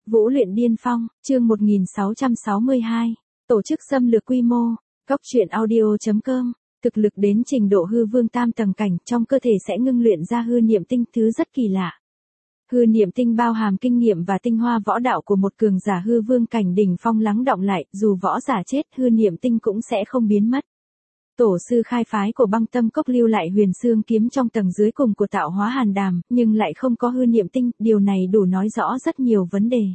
Vũ luyện điên phong, chương 1662, tổ chức xâm lược quy mô, góc truyện audio.com, thực lực đến trình độ hư vương tam tầng cảnh trong cơ thể sẽ ngưng luyện ra hư niệm tinh thứ rất kỳ lạ. Hư niệm tinh bao hàm kinh nghiệm và tinh hoa võ đạo của một cường giả hư vương cảnh đỉnh phong lắng đọng lại, dù võ giả chết hư niệm tinh cũng sẽ không biến mất. Tổ sư khai phái của Băng Tâm Cốc lưu lại huyền xương kiếm trong tầng dưới cùng của tạo hóa hàn đàm, nhưng lại không có hư niệm tinh, điều này đủ nói rõ rất nhiều vấn đề.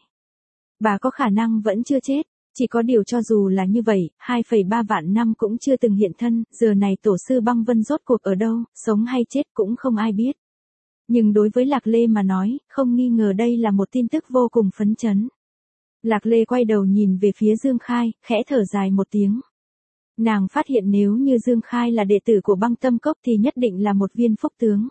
Bà có khả năng vẫn chưa chết, chỉ có điều cho dù là như vậy, 2,3 vạn năm cũng chưa từng hiện thân, giờ này tổ sư Băng Vân rốt cuộc ở đâu, sống hay chết cũng không ai biết. Nhưng đối với Lạc Lê mà nói, không nghi ngờ đây là một tin tức vô cùng phấn chấn. Lạc Lê quay đầu nhìn về phía Dương Khai, khẽ thở dài một tiếng. Nàng phát hiện nếu như Dương Khai là đệ tử của Băng Tâm Cốc thì nhất định là một viên phúc tướng.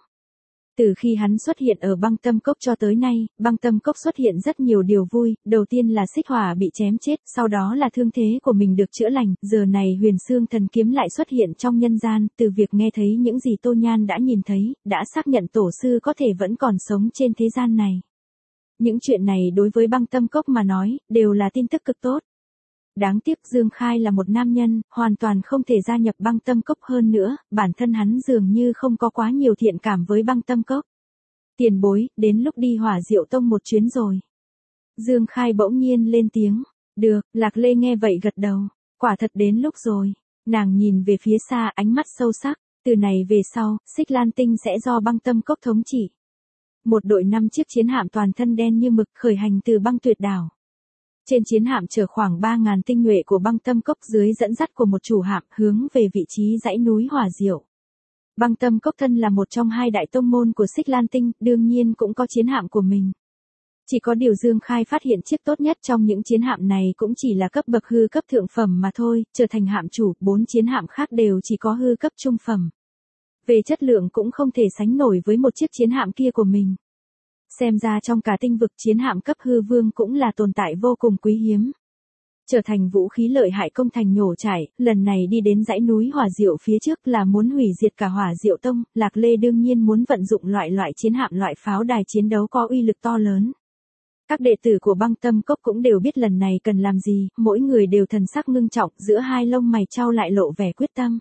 Từ khi hắn xuất hiện ở Băng Tâm Cốc cho tới nay, Băng Tâm Cốc xuất hiện rất nhiều điều vui, đầu tiên là Xích Hỏa bị chém chết, sau đó là thương thế của mình được chữa lành, giờ này huyền xương thần kiếm lại xuất hiện trong nhân gian, từ việc nghe thấy những gì Tô Nhan đã nhìn thấy, đã xác nhận tổ sư có thể vẫn còn sống trên thế gian này. Những chuyện này đối với Băng Tâm Cốc mà nói, đều là tin tức cực tốt. Đáng tiếc Dương Khai là một nam nhân, hoàn toàn không thể gia nhập Băng Tâm Cốc, hơn nữa, bản thân hắn dường như không có quá nhiều thiện cảm với Băng Tâm Cốc. Tiền bối, đến lúc đi Hỏa Diệu Tông một chuyến rồi. Dương Khai bỗng nhiên lên tiếng. Được, Lạc Lê nghe vậy gật đầu. Quả thật đến lúc rồi. Nàng nhìn về phía xa, ánh mắt sâu sắc. Từ này về sau, Xích Lan Tinh sẽ do Băng Tâm Cốc thống trị. Một đội 5 chiếc chiến hạm toàn thân đen như mực khởi hành từ Băng Tuyệt Đảo. Trên chiến hạm chở khoảng 3.000 tinh nhuệ của Băng Tâm Cốc dưới dẫn dắt của một chủ hạm hướng về vị trí dãy núi Hỏa Diệu. Băng Tâm Cốc thân là một trong hai đại tông môn của Xích Lan Tinh, đương nhiên cũng có chiến hạm của mình. Chỉ có điều Dương Khai phát hiện chiếc tốt nhất trong những chiến hạm này cũng chỉ là cấp bậc hư cấp thượng phẩm mà thôi, trở thành hạm chủ, 4 chiến hạm khác đều chỉ có hư cấp trung phẩm. Về chất lượng cũng không thể sánh nổi với một chiếc chiến hạm kia của mình. Xem ra trong cả tinh vực chiến hạm cấp hư vương cũng là tồn tại vô cùng quý hiếm. Trở thành vũ khí lợi hại công thành nhổ trải, lần này đi đến dãy núi Hỏa Diệu phía trước là muốn hủy diệt cả Hỏa Diệu Tông, Lạc Lê đương nhiên muốn vận dụng loại chiến hạm loại pháo đài chiến đấu có uy lực to lớn. Các đệ tử của Băng Tâm Cốc cũng đều biết lần này cần làm gì, mỗi người đều thần sắc ngưng trọng, giữa hai lông mày chau lại lộ vẻ quyết tâm.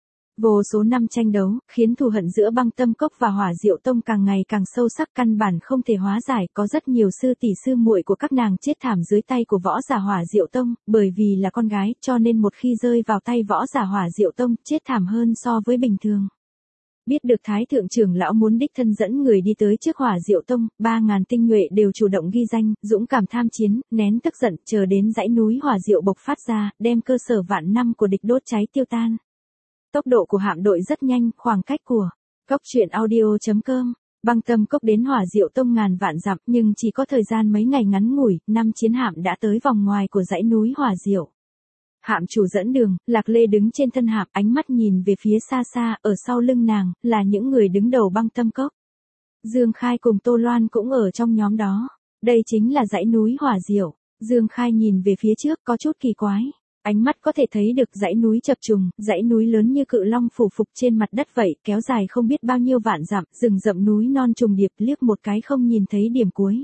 Vô số năm tranh đấu, khiến thù hận giữa Băng Tâm Cốc và Hỏa Diệu Tông càng ngày càng sâu sắc, căn bản không thể hóa giải, có rất nhiều sư tỷ sư muội của các nàng chết thảm dưới tay của võ giả Hỏa Diệu Tông, bởi vì là con gái, cho nên một khi rơi vào tay võ giả Hỏa Diệu Tông, chết thảm hơn so với bình thường. Biết được Thái thượng trưởng lão muốn đích thân dẫn người đi tới trước Hỏa Diệu Tông, 3.000 tinh nhuệ đều chủ động ghi danh, dũng cảm tham chiến, nén tức giận, chờ đến dãy núi Hỏa Diệu bộc phát ra, đem cơ sở vạn năm của địch đốt cháy tiêu tan. Tốc độ của hạm đội rất nhanh, khoảng cách của góc truyện audio.com, Băng Tâm Cốc đến Hỏa Diệu Tông ngàn vạn dặm, nhưng chỉ có thời gian mấy ngày ngắn ngủi, 5 chiến hạm đã tới vòng ngoài của dãy núi Hỏa Diệu. Hạm chủ dẫn đường, Lạc Lê đứng trên thân hạm, ánh mắt nhìn về phía xa xa, ở sau lưng nàng là những người đứng đầu Băng Tâm Cốc. Dương Khai cùng Tô Loan cũng ở trong nhóm đó. Đây chính là dãy núi Hỏa Diệu. Dương Khai nhìn về phía trước có chút kỳ quái. Ánh mắt có thể thấy được dãy núi chập trùng, dãy núi lớn như cự long phủ phục trên mặt đất vậy, kéo dài không biết bao nhiêu vạn dặm, rừng rậm núi non trùng điệp, liếc một cái không nhìn thấy điểm cuối.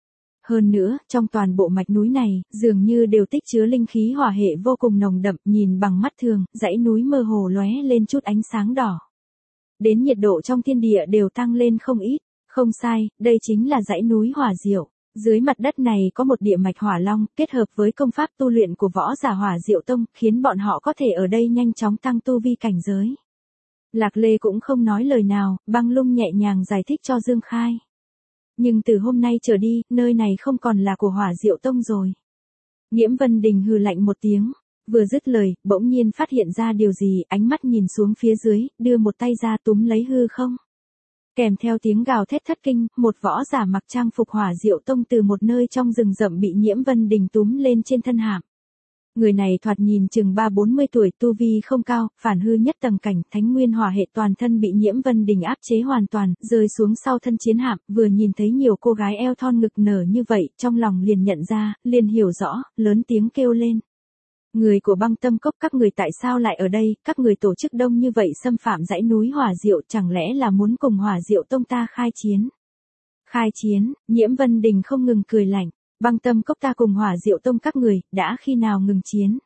Hơn nữa, trong toàn bộ mạch núi này, dường như đều tích chứa linh khí hỏa hệ vô cùng nồng đậm, nhìn bằng mắt thường, dãy núi mơ hồ lóe lên chút ánh sáng đỏ. Đến nhiệt độ trong thiên địa đều tăng lên không ít, không sai, đây chính là dãy núi Hỏa Diệu. Dưới mặt đất này có một địa mạch hỏa long, kết hợp với công pháp tu luyện của võ giả Hỏa Diệu Tông, khiến bọn họ có thể ở đây nhanh chóng tăng tu vi cảnh giới. Lạc Lê cũng không nói lời nào, Băng Lung nhẹ nhàng giải thích cho Dương Khai. Nhưng từ hôm nay trở đi, nơi này không còn là của Hỏa Diệu Tông rồi. Nhiễm Vân Đình hừ lạnh một tiếng, vừa dứt lời, bỗng nhiên phát hiện ra điều gì, ánh mắt nhìn xuống phía dưới, đưa một tay ra túm lấy hư không. Kèm theo tiếng gào thét thất kinh, một võ giả mặc trang phục Hỏa Diệu Tông từ một nơi trong rừng rậm bị Nhiễm Vân Đình túm lên trên thân hạm. Người này thoạt nhìn chừng 30-40 tuổi, tu vi không cao, phản hư nhất tầng cảnh, thánh nguyên hỏa hệ toàn thân bị Nhiễm Vân Đình áp chế hoàn toàn, rơi xuống sau thân chiến hạm, vừa nhìn thấy nhiều cô gái eo thon ngực nở như vậy, trong lòng liền nhận ra, liền hiểu rõ, lớn tiếng kêu lên. Người của Băng Tâm Cốc, các người tại sao lại ở đây, các người tổ chức đông như vậy xâm phạm dãy núi Hỏa Diệu, chẳng lẽ là muốn cùng Hỏa Diệu Tông ta khai chiến? Khai chiến, Nhiễm Vân Đình không ngừng cười lạnh. Băng Tâm Cốc ta cùng Hỏa Diệu Tông các người, đã khi nào ngừng chiến?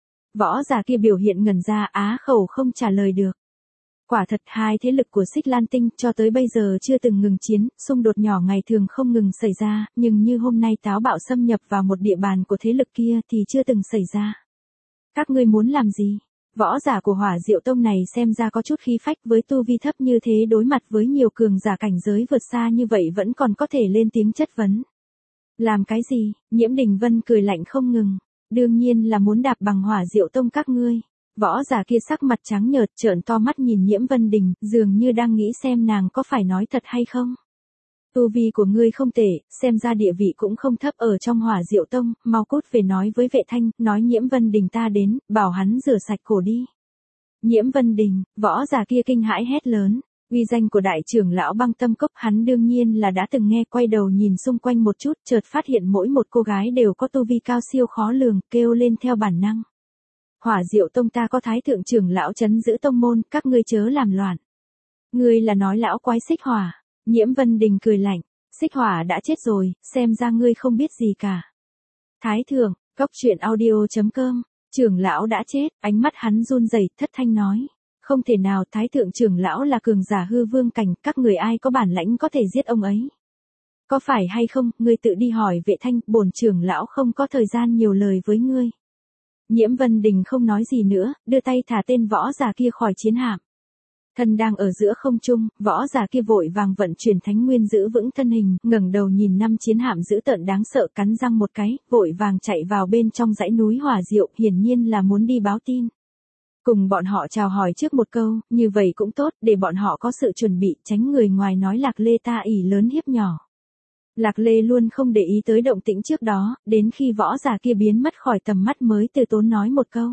Võ giả kia biểu hiện ngẩn ra, á khẩu không trả lời được. Quả thật hai thế lực của Xích Lan Tinh cho tới bây giờ chưa từng ngừng chiến, xung đột nhỏ ngày thường không ngừng xảy ra, nhưng như hôm nay táo bạo xâm nhập vào một địa bàn của thế lực kia thì chưa từng xảy ra. Các ngươi muốn làm gì? Võ giả của Hỏa Diệu Tông này xem ra có chút khí phách, với tu vi thấp như thế đối mặt với nhiều cường giả cảnh giới vượt xa như vậy vẫn còn có thể lên tiếng chất vấn. Làm cái gì? Nhiễm Đình Vân cười lạnh không ngừng. Đương nhiên là muốn đạp bằng Hỏa Diệu Tông các ngươi. Võ giả kia sắc mặt trắng nhợt trợn to mắt nhìn Nhiễm Vân Đình, dường như đang nghĩ xem nàng có phải nói thật hay không. Tu vi của ngươi không tệ, xem ra địa vị cũng không thấp ở trong Hỏa Diệu Tông, mau cút về nói với Vệ Thanh, nói Nhiễm Vân Đình ta đến, bảo hắn rửa sạch cổ đi. Nhiễm Vân Đình, võ giả kia kinh hãi hét lớn, uy danh của đại trưởng lão Băng Tâm Cốc hắn đương nhiên là đã từng nghe, quay đầu nhìn xung quanh một chút, chợt phát hiện mỗi một cô gái đều có tu vi cao siêu khó lường, kêu lên theo bản năng. Hỏa Diệu Tông ta có thái thượng trưởng lão trấn giữ tông môn, các ngươi chớ làm loạn. Ngươi là nói lão quái Xích Hỏa? Nhiễm Vân Đình cười lạnh, Xích Hỏa đã chết rồi, xem ra ngươi không biết gì cả. Thái thượng, Cốc Truyện Audio.com, trưởng lão đã chết, ánh mắt hắn run rẩy, thất thanh nói. Không thể nào, thái thượng trưởng lão là cường giả hư vương cảnh, các người ai có bản lãnh có thể giết ông ấy. Có phải hay không, ngươi tự đi hỏi Vệ Thanh, bổn trưởng lão không có thời gian nhiều lời với ngươi. Nhiễm Vân Đình không nói gì nữa, đưa tay thả tên võ giả kia khỏi chiến hạm. Thân đang ở giữa không trung, võ giả kia vội vàng vận chuyển thánh nguyên giữ vững thân hình, ngẩng đầu nhìn năm chiến hạm dữ tợn đáng sợ, cắn răng một cái, vội vàng chạy vào bên trong dãy núi Hỏa Diệu, hiển nhiên là muốn đi báo tin. Cùng bọn họ chào hỏi trước một câu, như vậy cũng tốt, để bọn họ có sự chuẩn bị, tránh người ngoài nói Lạc Lê ta ỷ lớn hiếp nhỏ. Lạc Lê luôn không để ý tới động tĩnh trước đó, đến khi võ giả kia biến mất khỏi tầm mắt mới từ tốn nói một câu.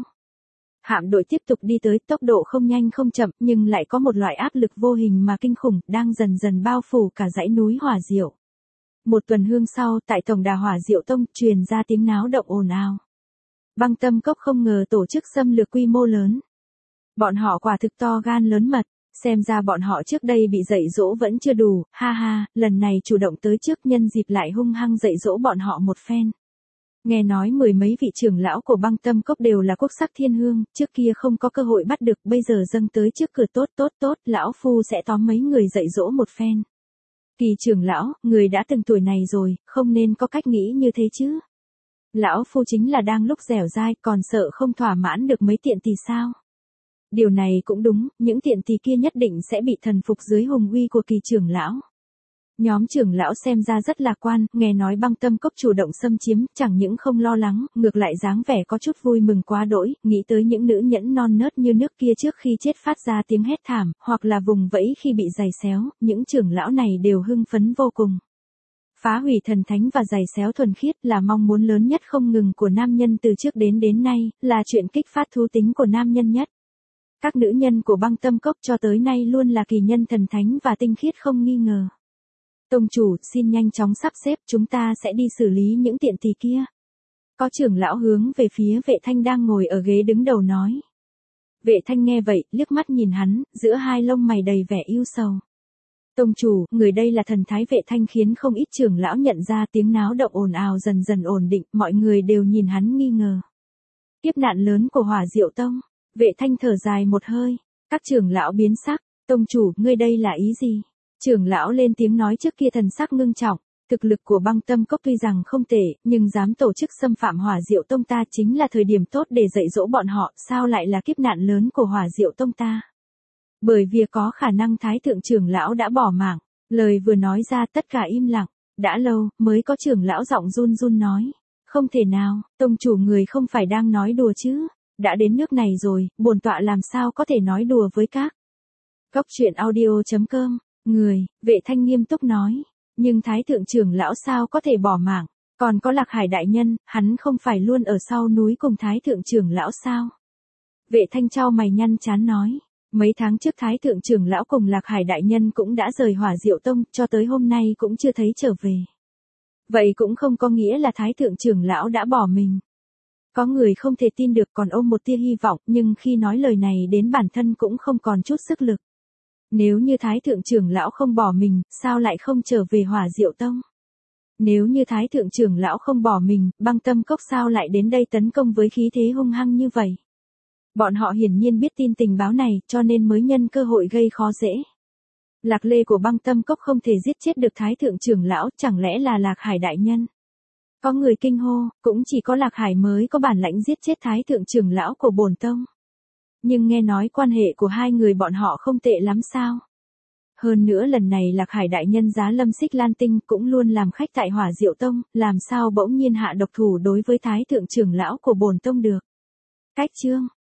Hạm đội tiếp tục đi tới, tốc độ không nhanh không chậm, nhưng lại có một loại áp lực vô hình mà kinh khủng, đang dần dần bao phủ cả dãy núi Hỏa Diệu. Một tuần hương sau, tại tổng đà Hỏa Diệu Tông, truyền ra tiếng náo động ồn ào. Băng Tâm Cốc không ngờ tổ chức xâm lược quy mô lớn. Bọn họ quả thực to gan lớn mật, xem ra bọn họ trước đây bị dạy dỗ vẫn chưa đủ, ha ha, lần này chủ động tới trước, nhân dịp lại hung hăng dạy dỗ bọn họ một phen. Nghe nói mười mấy vị trưởng lão của Băng Tâm Cốc đều là quốc sắc thiên hương, trước kia không có cơ hội bắt được, bây giờ dâng tới trước cửa, tốt, lão phu sẽ tóm mấy người dạy dỗ một phen. Kỳ trưởng lão, người đã từng tuổi này rồi, không nên có cách nghĩ như thế chứ. Lão phu chính là đang lúc dẻo dai, còn sợ không thỏa mãn được mấy tiện tỳ sao. Điều này cũng đúng, những tiện tỳ kia nhất định sẽ bị thần phục dưới hùng uy của Kỳ trưởng lão. Nhóm trưởng lão xem ra rất lạc quan, nghe nói Băng Tâm Cốc chủ động xâm chiếm, chẳng những không lo lắng, ngược lại dáng vẻ có chút vui mừng quá đỗi, nghĩ tới những nữ nhẫn non nớt như nước kia trước khi chết phát ra tiếng hét thảm, hoặc là vùng vẫy khi bị giày xéo, những trưởng lão này đều hưng phấn vô cùng. Phá hủy thần thánh và giày xéo thuần khiết là mong muốn lớn nhất không ngừng của nam nhân từ trước đến nay, là chuyện kích phát thú tính của nam nhân nhất. Các nữ nhân của Băng Tâm Cốc cho tới nay luôn là kỳ nhân thần thánh và tinh khiết không nghi ngờ. Tông chủ, xin nhanh chóng sắp xếp, chúng ta sẽ đi xử lý những tiện tỳ kia. Có trưởng lão hướng về phía Vệ Thanh đang ngồi ở ghế đứng đầu nói. Vệ Thanh nghe vậy, liếc mắt nhìn hắn, giữa hai lông mày đầy vẻ ưu sầu. Tông chủ, người đây là thần thái Vệ Thanh khiến không ít trưởng lão nhận ra, tiếng náo động ồn ào dần dần ổn định, mọi người đều nhìn hắn nghi ngờ. Kiếp nạn lớn của Hỏa Diệu Tông. Vệ Thanh thở dài một hơi, các trưởng lão biến sắc, tông chủ, ngươi đây là ý gì? Trưởng lão lên tiếng nói trước kia thần sắc ngưng trọng, thực lực của Băng Tâm Cốc tuy rằng không tệ, nhưng dám tổ chức xâm phạm Hỏa Diệu Tông ta chính là thời điểm tốt để dạy dỗ bọn họ, sao lại là kiếp nạn lớn của Hỏa Diệu Tông ta? Bởi vì có khả năng thái thượng trưởng lão đã bỏ mạng, lời vừa nói ra tất cả im lặng, đã lâu mới có trưởng lão giọng run run nói, không thể nào, tông chủ người không phải đang nói đùa chứ? Đã đến nước này rồi, bổn tọa làm sao có thể nói đùa với các. Cốc Truyện Audio.com, người, Vệ Thanh nghiêm túc nói, nhưng thái thượng trưởng lão sao có thể bỏ mạng, còn có Lạc Hải đại nhân, hắn không phải luôn ở sau núi cùng thái thượng trưởng lão sao? Vệ Thanh chau mày nhăn chán nói, mấy tháng trước thái thượng trưởng lão cùng Lạc Hải đại nhân cũng đã rời Hỏa Diệu Tông, cho tới hôm nay cũng chưa thấy trở về. Vậy cũng không có nghĩa là thái thượng trưởng lão đã bỏ mình. Có người không thể tin được còn ôm một tia hy vọng, nhưng khi nói lời này đến bản thân cũng không còn chút sức lực. Nếu như thái thượng trưởng lão không bỏ mình, sao lại không trở về Hỏa Diệu Tông? Nếu như Thái thượng trưởng lão không bỏ mình, Băng Tâm Cốc sao lại đến đây tấn công với khí thế hung hăng như vậy? Bọn họ hiển nhiên biết tin tình báo này, cho nên mới nhân cơ hội gây khó dễ. Lạc Lê của Băng Tâm Cốc không thể giết chết được Thái thượng trưởng lão, chẳng lẽ là Lạc Hải đại nhân? Có người kinh hô, cũng chỉ có Lạc Hải mới có bản lãnh giết chết Thái thượng trưởng lão của bổn tông. Nhưng nghe nói quan hệ của hai người bọn họ không tệ lắm sao? Hơn nữa lần này Lạc Hải đại nhân Giá Lâm Xích Lan Tinh cũng luôn làm khách tại Hỏa Diệu Tông, làm sao bỗng nhiên hạ độc thủ đối với Thái thượng trưởng lão của bổn tông được? Cách chương